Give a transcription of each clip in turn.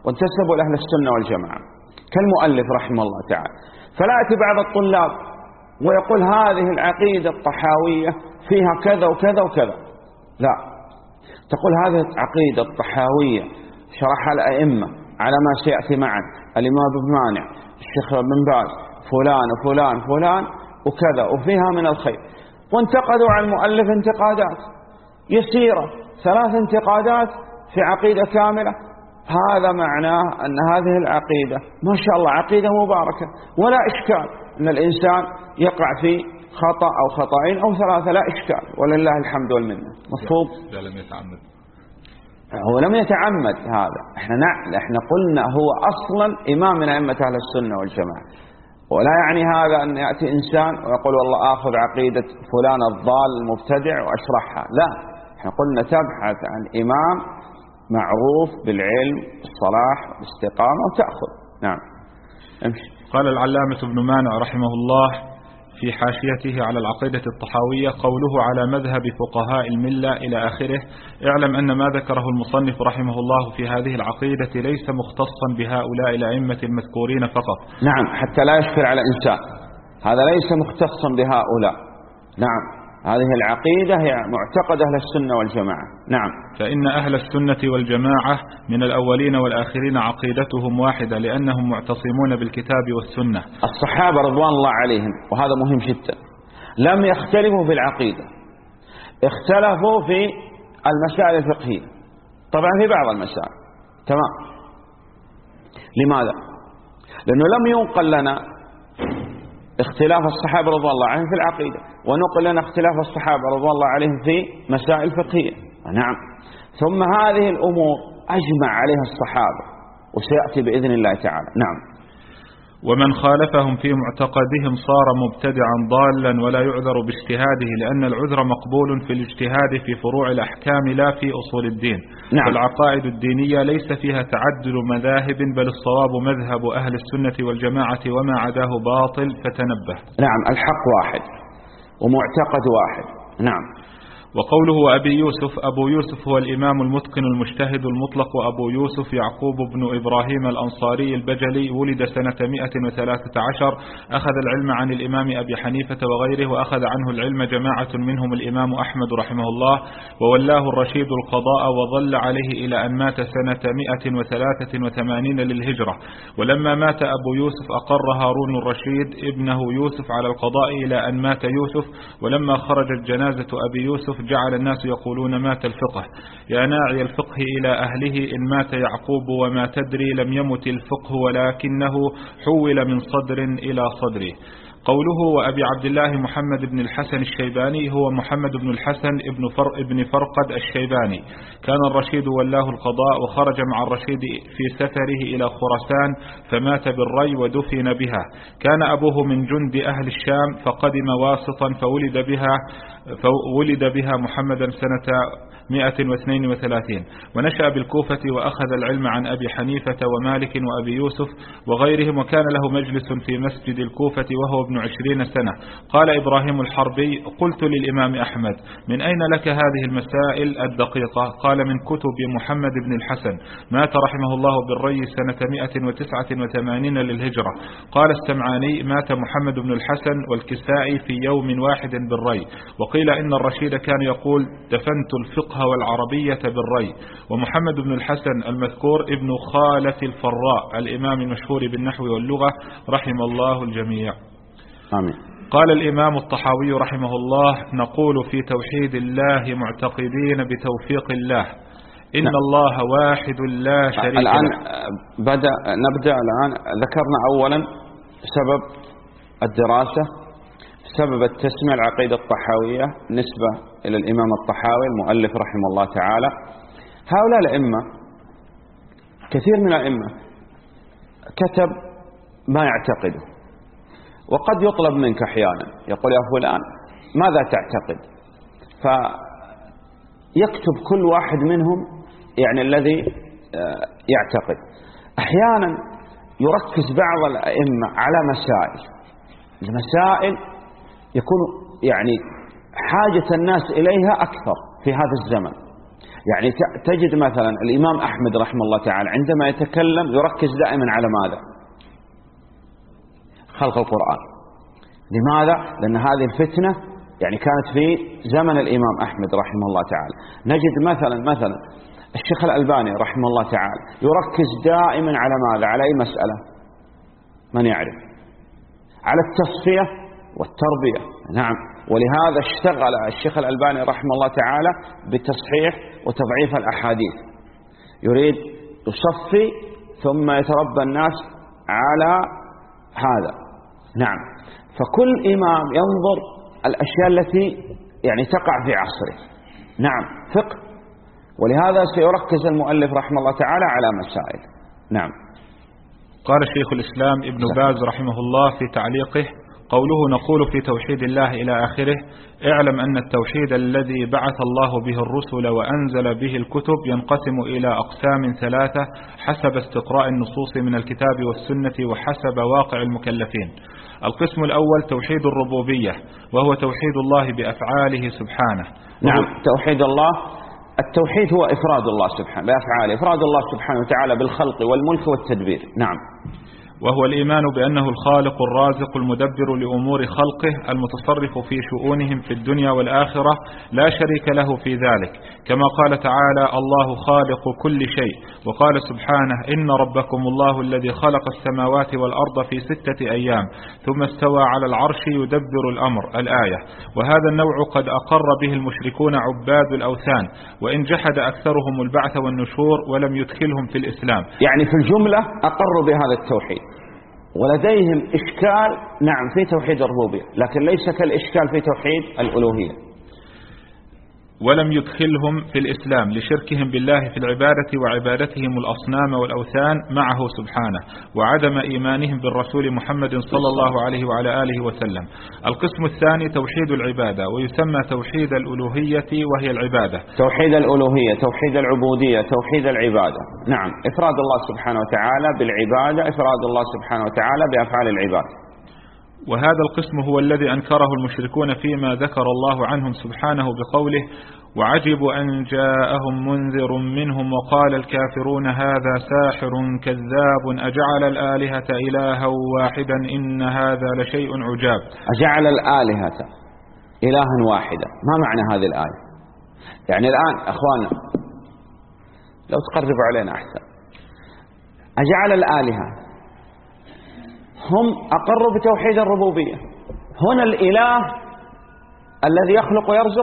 وانتسبوا لأهل السنة والجماعة كالمؤلف رحمه الله تعالى. فلا يأتي بعض الطلاب ويقول هذه العقيدة الطحاوية فيها كذا وكذا وكذا، لا، تقول هذه العقيدة الطحاوية شرحها الأئمة على ما سيأتي معا، الإمام ابن مانع، الشيخ بن باز، فلان وفلان فلان وكذا، وفيها من الخير. وانتقدوا على المؤلف انتقادات يسيرة، 3 انتقادات في عقيدة كاملة. هذا معناه أن هذه العقيدة ما شاء الله عقيدة مباركة، ولا إشكال أن الإنسان يقع في خطأ أو خطأين أو 3، لا إشكال، ولله الحمد والمنة. مفهوم؟ لا لم يتعمد، هو لم يتعمد هذا. احنا قلنا هو أصلا إمام من أئمة أهل السنة والجماعة، ولا يعني هذا أن يأتي إنسان ويقول والله آخذ عقيدة فلان الضال المبتدع وأشرحها، لا، احنا قلنا تبحث عن إمام معروف بالعلم الصلاح والاستقامة وتأخذ. نعم. امشي. قال العلامة ابن مانع رحمه الله في حاشيته على العقيدة الطحاوية: قوله على مذهب فقهاء الملة إلى آخره، اعلم أن ما ذكره المصنف رحمه الله في هذه العقيدة ليس مختصا بهؤلاء الأئمة المذكورين فقط. نعم، حتى لا يشكل على إنسان، هذا ليس مختصا بهؤلاء. نعم، هذه العقيدة هي معتقد أهل السنة والجماعة. نعم. فإن أهل السنة والجماعة من الأولين والآخرين عقيدتهم واحدة، لأنهم معتصمون بالكتاب والسنة. الصحابة رضوان الله عليهم، وهذا مهم جدا، لم يختلفوا في العقيدة، اختلفوا في المسائل الفقهية، طبعا في بعض المسائل، تمام. لماذا؟ لأنه لم ينقل لنا اختلاف الصحابة رضوان الله عليهم في العقيدة، ونقل لنا اختلاف الصحابة رضوان الله عليهم في مسائل فقهية. نعم. ثم هذه الأمور أجمع عليها الصحابة، وسيأتي بإذن الله تعالى. نعم. ومن خالفهم في معتقدهم صار مبتدعا ضالا ولا يعذر باجتهاده، لأن العذر مقبول في الاجتهاد في فروع الأحكام لا في أصول الدين. نعم. فالعقائد الدينية ليس فيها تعدد مذاهب، بل الصواب مذهب أهل السنة والجماعة، وما عداه باطل، فتنبه. نعم، الحق واحد ومعتقد واحد. نعم. وقوله أبي يوسف: أبو يوسف هو الإمام المتقن المجتهد المطلق، وأبو يوسف يعقوب بن إبراهيم الأنصاري البجلي، ولد سنة 113، أخذ العلم عن الإمام أبي حنيفة وغيره، وأخذ عنه العلم جماعة منهم الإمام أحمد رحمه الله، وولاه الرشيد القضاء، وظل عليه إلى أن مات سنة 183 للهجرة. ولما مات أبو يوسف أقر هارون الرشيد ابنه يوسف على القضاء إلى أن مات يوسف. ولما خرجت جنازة أبي يوسف جعل الناس يقولون مات الفقه، يا ناعي الفقه إلى أهله، إن مات يعقوب وما تدري، لم يمت الفقه ولكنه حول من صدر إلى صدره. قوله وأبي عبد الله محمد بن الحسن الشيباني هو محمد بن الحسن ابن فرقد الشيباني. كان الرشيد ولاه القضاء، وخرج مع الرشيد في سفره إلى خراسان فمات بالري ودفن بها. كان أبوه من جند أهل الشام، فقدم واسطا فولد بها محمدا سنة 132، ونشأ بالكوفة، وأخذ العلم عن أبي حنيفة ومالك وأبي يوسف وغيرهم، وكان له مجلس في مسجد الكوفة وهو ابن 20 سنة. قال إبراهيم الحربي: قلت للإمام أحمد: من أين لك هذه المسائل الدقيقة؟ قال: من كتب محمد بن الحسن. مات رحمه الله بالري سنة 189 للهجرة. قال السمعاني: مات محمد بن الحسن والكسائي في يوم واحد بالري. وقيل إن الرشيد كان يقول: دفنت الفقه والعربية بالري. ومحمد بن الحسن المذكور ابن خالة الفراء الإمام المشهور بالنحو واللغة، رحم الله الجميع. آمين. قال الإمام الطحاوي رحمه الله: نقول في توحيد الله معتقدين بتوفيق الله، إن الله واحد لا شريك له. الآن نبدأ الآن. ذكرنا أولا سبب الدراسة، سبب التسمية العقيدة الطحاوية نسبة إلى الإمام الطحاوي المؤلف رحمه الله تعالى. هؤلاء الأئمة، كثير من الأئمة كتب ما يعتقده، وقد يطلب منك أحيانا يقول: يا فلان ماذا تعتقد؟ فيكتب كل واحد منهم يعني الذي يعتقد. أحيانا يركز بعض الأئمة على المسائل يكون يعني حاجة الناس إليها أكثر في هذا الزمن. يعني تجد مثلا الإمام أحمد رحمه الله تعالى عندما يتكلم يركز دائما على ماذا؟ خلق القرآن. لماذا؟ لأن هذه الفتنة يعني كانت في زمن الإمام أحمد رحمه الله تعالى. نجد مثلا الشيخ الألباني رحمه الله تعالى يركز دائما على ماذا؟ على أي مسألة؟ من يعرف؟ على التصفية والتربية. نعم، ولهذا اشتغل الشيخ الألباني رحمه الله تعالى بتصحيح وتضعيف الأحاديث، يريد يصفي ثم يتربى الناس على هذا. نعم، فكل إمام ينظر الأشياء التي يعني تقع في عصره. نعم، فقه، ولهذا سيركز المؤلف رحمه الله تعالى على مسائل. نعم. قال شيخ الإسلام ابن باز رحمه الله في تعليقه: قوله نقول في توحيد الله إلى آخره: اعلم أن التوحيد الذي بعث الله به الرسل وأنزل به الكتب ينقسم إلى أقسام ثلاثة حسب استقراء النصوص من الكتاب والسنة وحسب واقع المكلفين. القسم الأول توحيد الربوبية، وهو توحيد الله بأفعاله سبحانه. نعم، توحيد الله، التوحيد هو إفراد الله سبحانه بأفعاله، إفراد الله سبحانه وتعالى بالخلق والملك والتدبير. نعم. وهو الإيمان بأنه الخالق الرازق المدبر لأمور خلقه المتصرف في شؤونهم في الدنيا والآخرة، لا شريك له في ذلك، كما قال تعالى: الله خالق كل شيء. وقال سبحانه: إن ربكم الله الذي خلق السماوات والأرض في 6 أيام ثم استوى على العرش يدبر الأمر، الآية. وهذا النوع قد أقر به المشركون عباد الأوثان، وإن جحد أكثرهم البعث والنشور ولم يدخلهم في الإسلام. يعني في الجملة أقروا بهذا التوحيد، ولديهم إشكال نعم في توحيد الربوبية، لكن ليس كالإشكال في توحيد الألوهية. ولم يدخلهم في الإسلام لشركهم بالله في العبادة وعبادتهم الأصنام والأوثان معه سبحانه، وعدم إيمانهم بالرسول محمد صلى الله عليه وعلى آله وسلم. القسم الثاني توحيد العبادة، ويسمى توحيد الألوهية وهي العبادة. توحيد الألوهية، توحيد العبودية، توحيد العبادة. نعم، إفراد الله سبحانه وتعالى بالعبادة، إفراد الله سبحانه وتعالى بأفعال العباد. وهذا القسم هو الذي أنكره المشركون فيما ذكر الله عنهم سبحانه بقوله: وعجبوا أن جاءهم منذر منهم وقال الكافرون هذا ساحر كذاب أجعل الآلهة إلها واحدا إن هذا لشيء عجاب. أجعل الآلهة إلها واحدا، ما معنى هذه الآية؟ يعني الآن أخواننا لو تقربوا علينا أحسن. أجعل الآلهة، هم أقروا بتوحيد الربوبية. هنا الإله الذي يخلق ويرزق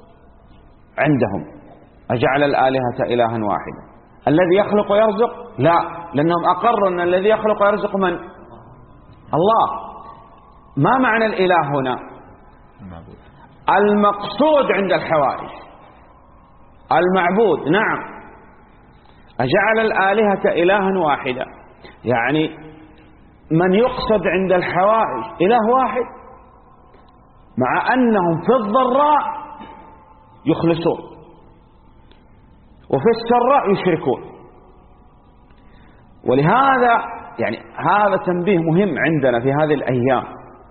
عندهم، أجعل الآلهة إلها واحدا. الذي يخلق ويرزق لا، لأنهم أقروا أن الذي يخلق ويرزق من؟ الله. ما معنى الإله هنا؟ المقصود عند الحوائج، المعبود. نعم، أجعل الآلهة إلها واحدا، يعني من يقصد عند الحوائج إله واحد، مع أنهم في الضراء يخلصون وفي السراء يشركون. ولهذا يعني هذا تنبيه مهم عندنا في هذه الأيام.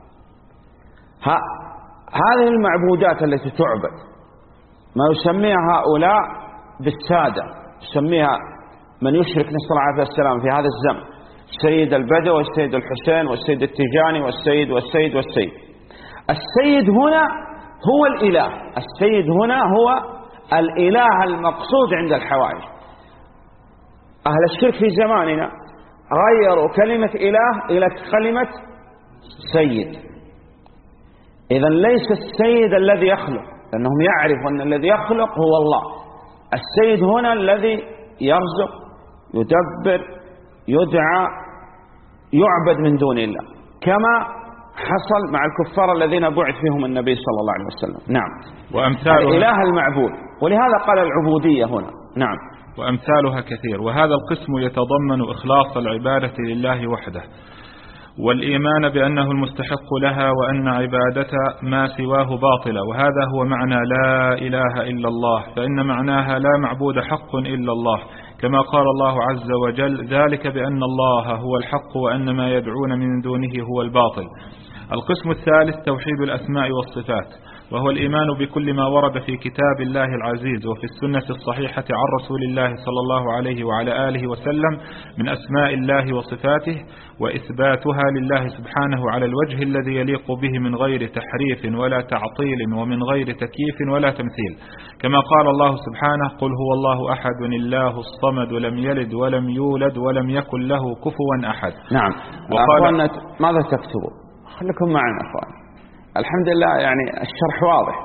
هذه المعبودات التي تعبد ما يسميها هؤلاء بالسادة، يسميها من يشرك نسأل الله عليه السلام في هذا الزمن السيد البدوي والسيد الحسين والسيد التيجاني والسيد والسيد والسيد. السيد هنا هو الإله، السيد هنا هو الإله المقصود عند الحوائج. أهل الشرك في زماننا غيروا كلمة إله إلى كلمة سيد. إذن ليس السيد الذي يخلق، لأنهم يعرفوا أن الذي يخلق هو الله. السيد هنا الذي يرزق، يدبر، يدعى، يعبد من دون الله، كما حصل مع الكفار الذين بعث فيهم النبي صلى الله عليه وسلم. نعم، وأمثالها الإله المعبود، ولهذا قال العبودية هنا. نعم، وأمثالها كثير. وهذا القسم يتضمن إخلاص العبادة لله وحده، والإيمان بأنه المستحق لها، وأن عبادة ما سواه باطلة. وهذا هو معنى لا إله إلا الله، فإن معناها لا معبود حق إلا الله، كما قال الله عز وجل: ذلك بأن الله هو الحق وأن ما يدعون من دونه هو الباطل. القسم الثالث توحيد الأسماء والصفات، وهو الإيمان بكل ما ورد في كتاب الله العزيز وفي السنة الصحيحة عن رسول الله صلى الله عليه وعلى آله وسلم من أسماء الله وصفاته، وإثباتها لله سبحانه على الوجه الذي يليق به من غير تحريف ولا تعطيل ومن غير تكييف ولا تمثيل، كما قال الله سبحانه: قل هو الله أحد الله الصمد لم يلد ولم يولد ولم يكن له كفوا أحد. نعم. وقال ماذا تكتبوا؟ خليكم معنا أخوان. الحمد لله يعني الشرح واضح.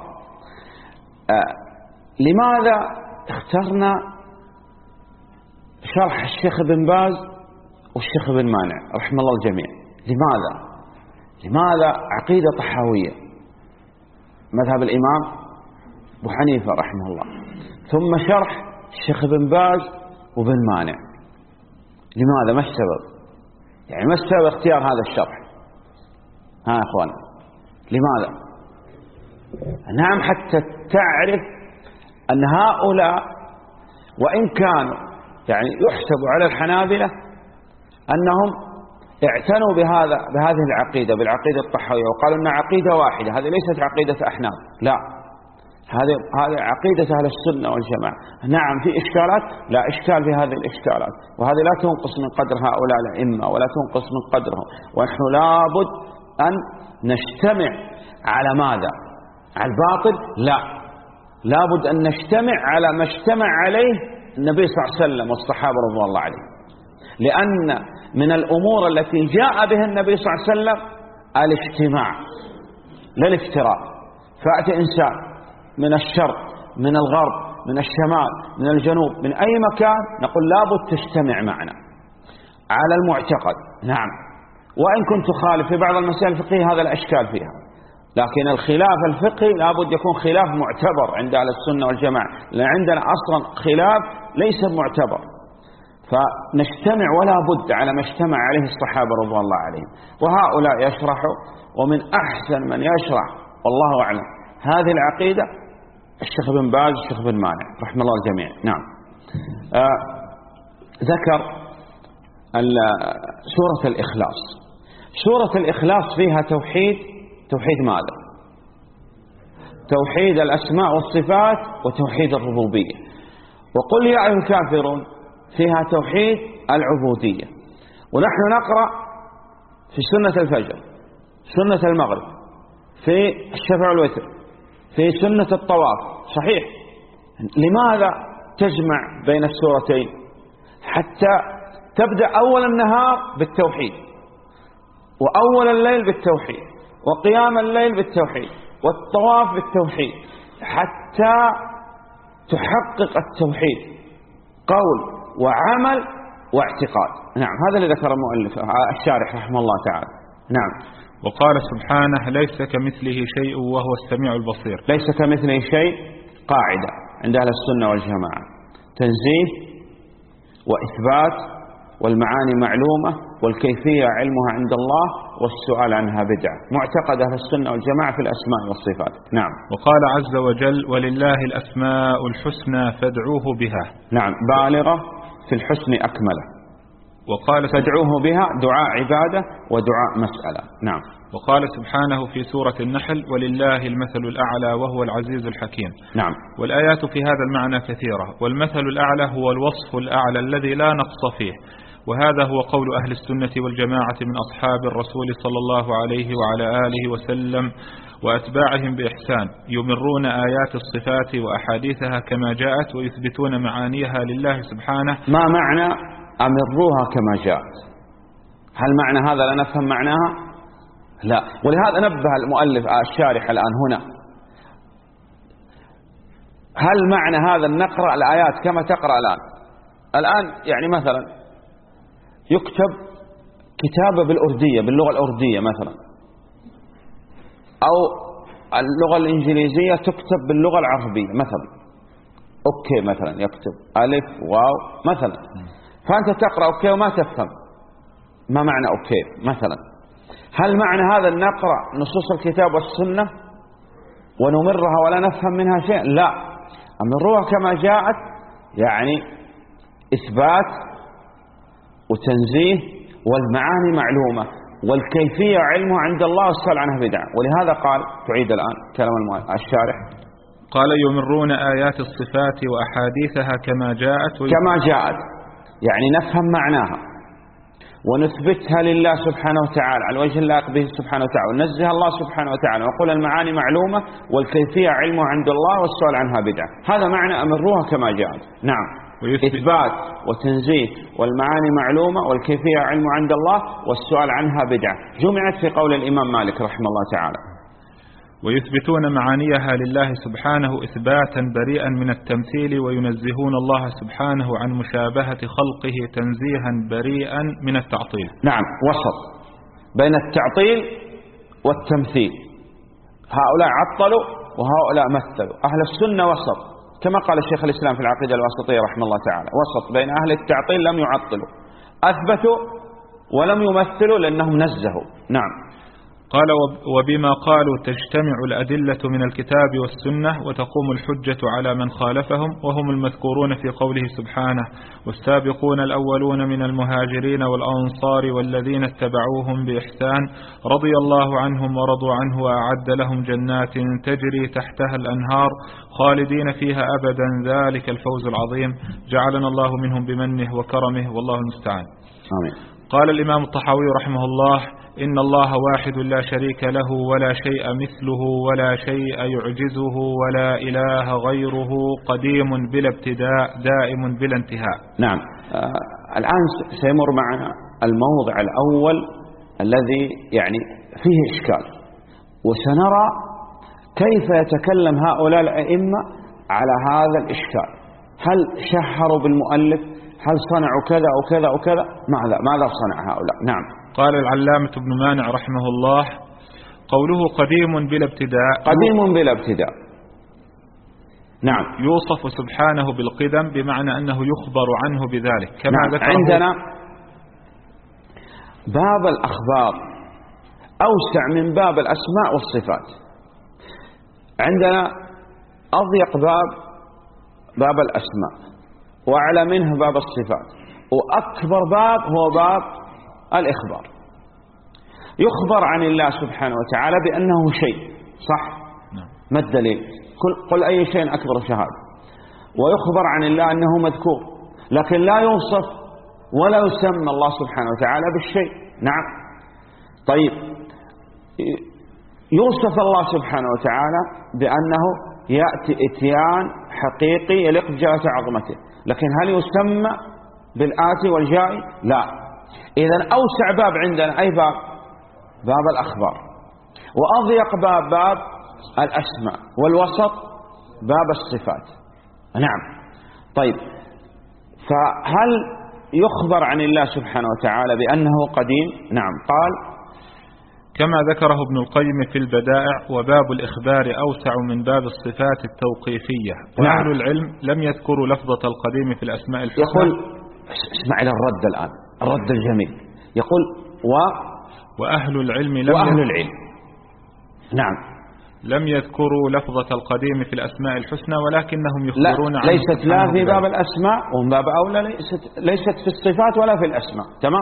لماذا اخترنا شرح الشيخ بن باز والشيخ بن مانع رحمه الله الجميع؟ لماذا عقيدة طحاوية مذهب الإمام أبو حنيفة رحمه الله، ثم شرح الشيخ بن باز وبن مانع؟ لماذا؟ ما السبب؟ يعني ما السبب اختيار هذا الشرح؟ ها يا أخوان، لماذا؟ نعم، حتى تعرف أن هؤلاء وإن كانوا يعني يحسب على الحنابلة أنهم اعتنوا بهذه العقيدة، بالعقيدة الطحاوية، وقالوا أن عقيدة واحدة، هذه ليست عقيدة أحناف، لا، هذه عقيدة أهل السنة والجماعة. نعم في إشكالات، لا إشكال في هذه الإشكالات، وهذه لا تنقص من قدر هؤلاء الأئمة ولا تنقص من قدرهم، ونحن لابد أن نجتمع على ماذا؟ على الباطل؟ لا، لابد أن نجتمع على ما اجتمع عليه النبي صلى الله عليه وسلم والصحابة رضوان الله عليهم، لأن من الأمور التي جاء بها النبي صلى الله عليه وسلم الاجتماع لا الافتراء. فأتي إنسان من الشرق من الغرب من الشمال من الجنوب من أي مكان، نقول لابد تجتمع معنا على المعتقد. نعم، وإن كنت خالف في بعض المسائل الفقهية هذا الأشكال فيها، لكن الخلاف الفقهي لابد يكون خلاف معتبر عند أهل السنة والجماعة، لأن عندنا أصلا خلاف ليس معتبر، فنجتمع ولا بد على ما اجتمع عليه الصحابة رضوان الله عليهم. وهؤلاء يشرحوا، ومن أحسن من يشرح والله أعلم هذه العقيدة الشيخ بن باز والشيخ بن مانع رحمه الله الجميع. نعم. ذكر سورة الإخلاص. سورة الإخلاص فيها توحيد ماذا؟ توحيد الأسماء والصفات وتوحيد الربوبية. وقل يا أيها الكافرون فيها توحيد العبودية. ونحن نقرأ في سنة الفجر، سنة المغرب، في الشفع والوتر، في سنة الطواف، صحيح. لماذا تجمع بين السورتين؟ حتى تبدأ أول النهار بالتوحيد، وأول الليل بالتوحيد، وقيام الليل بالتوحيد، والطواف بالتوحيد، حتى تحقق التوحيد قول وعمل واعتقاد. نعم، هذا اللي ذكر المؤلف الشارح رحمه الله تعالى. نعم. وقال سبحانه: ليس كمثله شيء وهو السميع البصير. ليس كمثله شيء قاعدة عند أهل السنة والجماعة، تنزيه وإثبات، والمعاني معلومة، والكيفية علمها عند الله، والسؤال عنها بدعة. معتقد أهل السنة والجماعة في الأسماء والصفات. نعم. وقال عز وجل: ولله الأسماء الحسنى فادعوه بها. نعم، بالغة في الحسن أكمله. وقال فادعوه بها دعاء عبادة ودعاء مسألة. نعم. وقال سبحانه في سورة النحل: ولله المثل الأعلى وهو العزيز الحكيم. نعم. والآيات في هذا المعنى كثيرة، والمثل الأعلى هو الوصف الأعلى الذي لا نقص فيه، وهذا هو قول أهل السنة والجماعة من أصحاب الرسول صلى الله عليه وعلى آله وسلم وأتباعهم بإحسان، يمرون آيات الصفات وأحاديثها كما جاءت ويثبتون معانيها لله سبحانه. ما معنى أمروها كما جاءت؟ هل معنى هذا لا نفهم معناها؟ لا. ولهذا نبه المؤلف الشارح الآن هنا، هل معنى هذا أن نقرأ الآيات كما تقرأ الآن يعني مثلا يكتب كتابة بالأردية، باللغة الأردية مثلا، أو اللغة الإنجليزية تكتب باللغة العربية مثلا، أوكي مثلا يكتب ألف واو مثلا، فأنت تقرأ أوكي وما تفهم ما معنى أوكي مثلا. هل معنى هذا أن نقرأ نصوص الكتاب والسنة ونمرها ولا نفهم منها شيء؟ لا، أمروها كما جاءت، يعني إثبات وتنزيه والمعاني معلومة، والكيفية علمه عند الله والسؤال عنها بدعة. ولهذا قال، تعيد الآن كلام الشارح، قال يمرون آيات الصفات وأحاديثها كما جاءت كما جاءت، يعني نفهم معناها ونثبتها لله سبحانه وتعالى على الوجه اللائق به سبحانه وتعالى، وننزه الله سبحانه وتعالى، ونقول المعاني معلومة والكيفية علمه عند الله والسؤال عنها بدعة. هذا معنى أمروها كما جاءت. نعم، إثبات وتنزيه والمعاني معلومة والكيفية علمه عند الله والسؤال عنها بدعة، جمعت في قول الإمام مالك رحمه الله تعالى. ويثبتون معانيها لله سبحانه إثباتا بريئا من التمثيل، وينزهون الله سبحانه عن مشابهة خلقه تنزيها بريئا من التعطيل. نعم، وسط بين التعطيل والتمثيل، هؤلاء عطلوا وهؤلاء مثلوا. أهل السنة وسط، كما قال الشيخ الإسلام في العقيدة الواسطية رحمه الله تعالى، وسط بين أهل التعطيل لم يعطلوا، أثبتوا ولم يمثلوا لأنهم نزهوا. نعم. قال وبما قالوا تجتمع الأدلة من الكتاب والسنة وتقوم الحجة على من خالفهم، وهم المذكورون في قوله سبحانه والسابقون الأولون من المهاجرين والأنصار والذين اتبعوهم بإحسان رضي الله عنهم ورضوا عنه وأعد لهم جنات تجري تحتها الأنهار خالدين فيها أبدا ذلك الفوز العظيم، جعلنا الله منهم بمنه وكرمه والله المستعان. آمين. قال الإمام الطحاوي رحمه الله إن الله واحد لا شريك له ولا شيء مثله ولا شيء يعجزه ولا إله غيره قديم بلا ابتداء دائم بلا انتهاء. نعم. الآن سيمر معنا الموضع الأول الذي يعني فيه إشكال، وسنرى كيف يتكلم هؤلاء الأئمة على هذا الإشكال. هل شهروا بالمؤلف؟ هل صنعوا كذا أو كذا أو كذا؟ ماذا صنع هؤلاء؟ نعم. قال العلامة ابن مانع رحمه الله قوله قديم بلا ابتداء، قديم بلا ابتداء. نعم. يوصف سبحانه بالقدم بمعنى أنه يخبر عنه بذلك كما نعم. ذكره. عندنا باب الأخبار أوسع من باب الأسماء والصفات. عندنا أضيق باب الأسماء، وأعلى منه باب الصفات، وأكبر باب هو باب الإخبار. يخبر عن الله سبحانه وتعالى بأنه شيء، صح؟ ما الدليل؟ قل أي شيء أكبر شهادة. ويخبر عن الله أنه مذكور، لكن لا يوصف ولا يسمى الله سبحانه وتعالى بالشيء. نعم. طيب، يوصف الله سبحانه وتعالى بأنه يأتي إتيان حقيقي يليق بجلالة عظمته، لكن هل يسمى بالآتي والجائي؟ لا. إذن أوسع باب عندنا أي باب الأخبار، وأضيق باب الأسماء، والوسط باب الصفات. نعم. طيب، فهل يخبر عن الله سبحانه وتعالى بأنه قديم؟ نعم. قال كما ذكره ابن القيم في البدائع وباب الإخبار أوسع من باب الصفات التوقيفية. وأهل العلم لم يذكروا لفظة القديم في الأسماء الحسنى. يقول اسمع إلى الرد الآن، الرد الجميل. يقول وأهل العلم نعم لم يذكروا لفظة القديم في الأسماء الحسنى، ولكنهم يخبرون عنه. ليست لا في باب الأسماء ومن باب أولى ليست في الصفات ولا في الأسماء. تمام.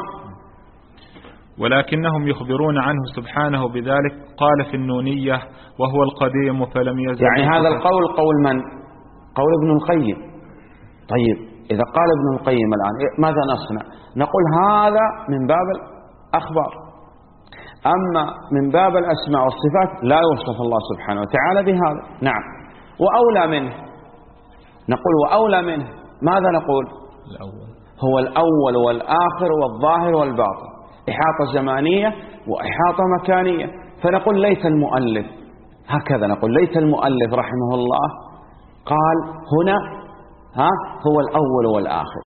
ولكنهم يخبرون عنه سبحانه بذلك. قال في النونية وهو القديم فلم يزل. يعني هذا القول قول من؟ قول ابن القيم. طيب، إذا قال ابن القيم الآن ماذا نصنع؟ نقول هذا من باب الأخبار، أما من باب الأسماء والصفات لا يوصف الله سبحانه وتعالى بهذا. نعم. وأولى منه، نقول وأولى منه ماذا نقول؟ هو الأول والآخر والظاهر والباطن، إحاطة زمانية وإحاطة مكانية. فنقول ليت المؤلف، هكذا نقول ليت المؤلف رحمه الله قال هنا هو الأول والآخر.